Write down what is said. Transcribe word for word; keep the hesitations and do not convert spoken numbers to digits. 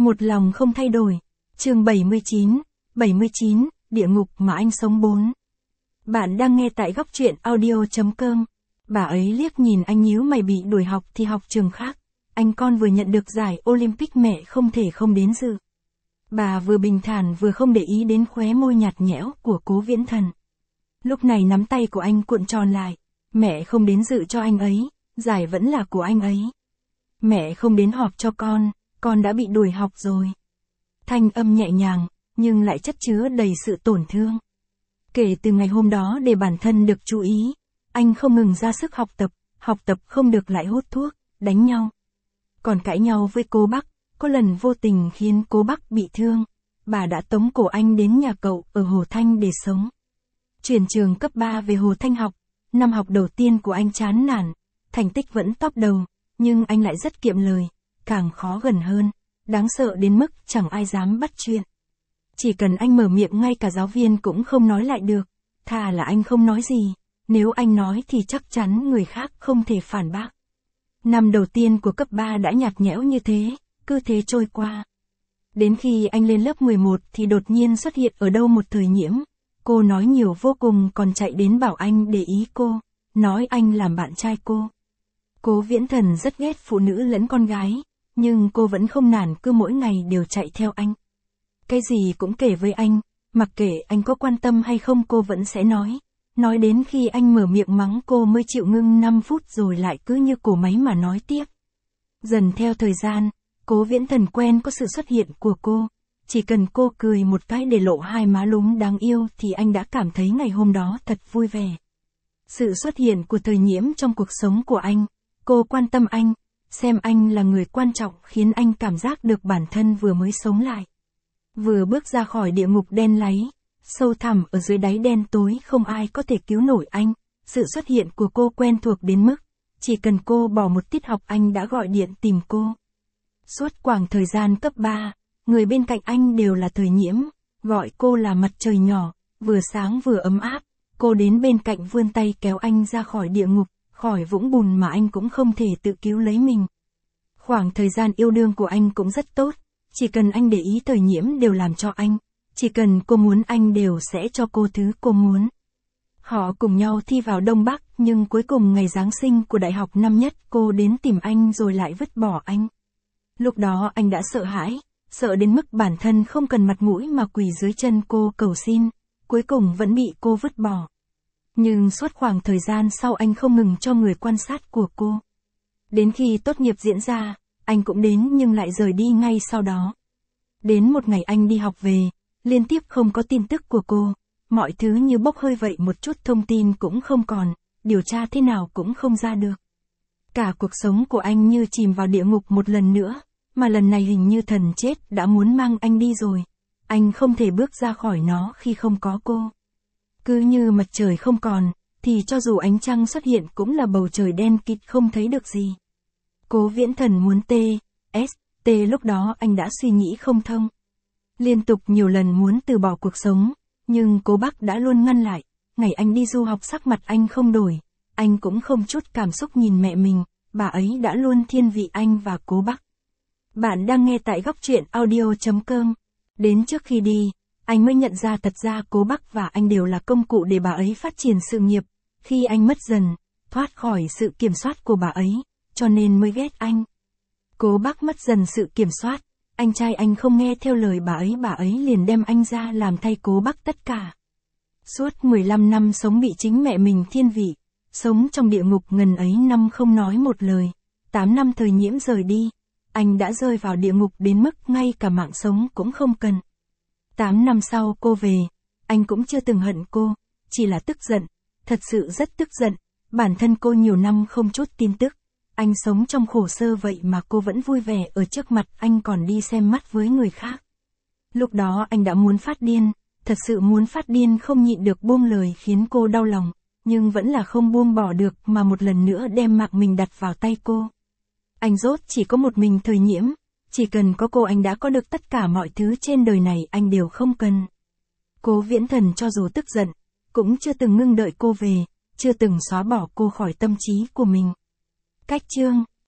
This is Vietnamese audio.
Một lòng không thay đổi. Chương bảy mươi chín, bảy mươi chín, địa ngục mà anh sống bốn. Bạn đang nghe tại góc truyện audio chấm com. Bà ấy liếc nhìn anh nhíu mày, bị đuổi học thì học trường khác. Anh con vừa nhận được giải Olympic, mẹ không thể không đến dự. Bà vừa bình thản vừa không để ý đến khóe môi nhạt nhẽo của Cố Viễn Thần. Lúc này nắm tay của anh cuộn tròn lại. Mẹ không đến dự cho anh ấy, giải vẫn là của anh ấy. Mẹ không đến họp cho con, con đã bị đuổi học rồi. Thanh âm nhẹ nhàng, nhưng lại chất chứa đầy sự tổn thương. Kể từ ngày hôm đó, để bản thân được chú ý, anh không ngừng ra sức học tập, học tập không được lại hút thuốc, đánh nhau. Còn cãi nhau với cô Bắc, có lần vô tình khiến cô Bắc bị thương. Bà đã tống cổ anh đến nhà cậu ở Hồ Thanh để sống. Chuyển trường cấp ba về Hồ Thanh học, năm học đầu tiên của anh chán nản, thành tích vẫn top đầu, nhưng anh lại rất kiệm lời, càng khó gần hơn, đáng sợ đến mức chẳng ai dám bắt chuyện. Chỉ cần anh mở miệng ngay cả giáo viên cũng không nói lại được, thà là anh không nói gì, nếu anh nói thì chắc chắn người khác không thể phản bác. Năm đầu tiên của cấp ba đã nhạt nhẽo như thế, cứ thế trôi qua. Đến khi anh lên lớp mười một thì đột nhiên xuất hiện ở đâu một Thời Nhiễm. Cô nói nhiều vô cùng, còn chạy đến bảo anh để ý cô, nói anh làm bạn trai cô. Cố Viễn Thần rất ghét phụ nữ lẫn con gái, nhưng cô vẫn không nản, cứ mỗi ngày đều chạy theo anh. Cái gì cũng kể với anh, mặc kệ anh có quan tâm hay không cô vẫn sẽ nói. Nói đến khi anh mở miệng mắng cô mới chịu ngưng năm phút rồi lại cứ như cổ máy mà nói tiếp. Dần theo thời gian, Cố Viễn Thần quen có sự xuất hiện của cô. Chỉ cần cô cười một cái để lộ hai má lúm đáng yêu thì anh đã cảm thấy ngày hôm đó thật vui vẻ. Sự xuất hiện của Thời Nhiễm trong cuộc sống của anh, cô quan tâm anh, xem anh là người quan trọng khiến anh cảm giác được bản thân vừa mới sống lại. Vừa bước ra khỏi địa ngục đen láy, sâu thẳm ở dưới đáy đen tối không ai có thể cứu nổi anh. Sự xuất hiện của cô quen thuộc đến mức, chỉ cần cô bỏ một tiết học anh đã gọi điện tìm cô. Suốt quãng thời gian cấp ba, người bên cạnh anh đều là Thời Nhiễm, gọi cô là mặt trời nhỏ, vừa sáng vừa ấm áp. Cô đến bên cạnh vươn tay kéo anh ra khỏi địa ngục, khỏi vũng bùn mà anh cũng không thể tự cứu lấy mình. Khoảng thời gian yêu đương của anh cũng rất tốt, chỉ cần anh để ý Thời Nhiễm đều làm cho anh, chỉ cần cô muốn anh đều sẽ cho cô thứ cô muốn. Họ cùng nhau thi vào Đông Bắc, nhưng cuối cùng ngày Giáng sinh của đại học năm nhất cô đến tìm anh rồi lại vứt bỏ anh. Lúc đó anh đã sợ hãi, sợ đến mức bản thân không cần mặt mũi mà quỳ dưới chân cô cầu xin, cuối cùng vẫn bị cô vứt bỏ. Nhưng suốt khoảng thời gian sau anh không ngừng cho người quan sát của cô. Đến khi tốt nghiệp diễn ra, anh cũng đến nhưng lại rời đi ngay sau đó. Đến một ngày anh đi học về, liên tiếp không có tin tức của cô, mọi thứ như bốc hơi vậy, một chút thông tin cũng không còn, điều tra thế nào cũng không ra được. Cả cuộc sống của anh như chìm vào địa ngục một lần nữa, mà lần này hình như thần chết đã muốn mang anh đi rồi. Anh không thể bước ra khỏi nó khi không có cô. Cứ như mặt trời không còn, thì cho dù ánh trăng xuất hiện cũng là bầu trời đen kịt không thấy được gì. Cố Viễn Thần muốn T, S, T lúc đó anh đã suy nghĩ không thông. Liên tục nhiều lần muốn từ bỏ cuộc sống, nhưng cô Bắc đã luôn ngăn lại. Ngày anh đi du học sắc mặt anh không đổi, anh cũng không chút cảm xúc nhìn mẹ mình, bà ấy đã luôn thiên vị anh và cô Bắc. Bạn đang nghe tại góc truyện audio chấm com. Đến trước khi đi, anh mới nhận ra thật ra cô Bắc và anh đều là công cụ để bà ấy phát triển sự nghiệp. Khi anh mất dần, thoát khỏi sự kiểm soát của bà ấy, cho nên mới ghét anh. Cố Bắc mất dần sự kiểm soát, anh trai anh không nghe theo lời bà ấy, bà ấy liền đem anh ra làm thay Cố Bắc tất cả. Suốt mười lăm năm sống bị chính mẹ mình thiên vị, sống trong địa ngục ngần ấy năm không nói một lời. tám năm Thời Nhiễm rời đi, anh đã rơi vào địa ngục đến mức ngay cả mạng sống cũng không cần. tám năm sau cô về, anh cũng chưa từng hận cô, chỉ là tức giận, thật sự rất tức giận, bản thân cô nhiều năm không chút tin tức. Anh sống trong khổ sơ vậy mà cô vẫn vui vẻ ở trước mặt anh, còn đi xem mắt với người khác. Lúc đó anh đã muốn phát điên, thật sự muốn phát điên, không nhịn được buông lời khiến cô đau lòng, nhưng vẫn là không buông bỏ được mà một lần nữa đem mạng mình đặt vào tay cô. Anh rốt chỉ có một mình Thời Nhiễm, chỉ cần có cô anh đã có được tất cả mọi thứ trên đời này anh đều không cần. Cố Viễn Thần cho dù tức giận, cũng chưa từng ngưng đợi cô về, chưa từng xóa bỏ cô khỏi tâm trí của mình. Cách chương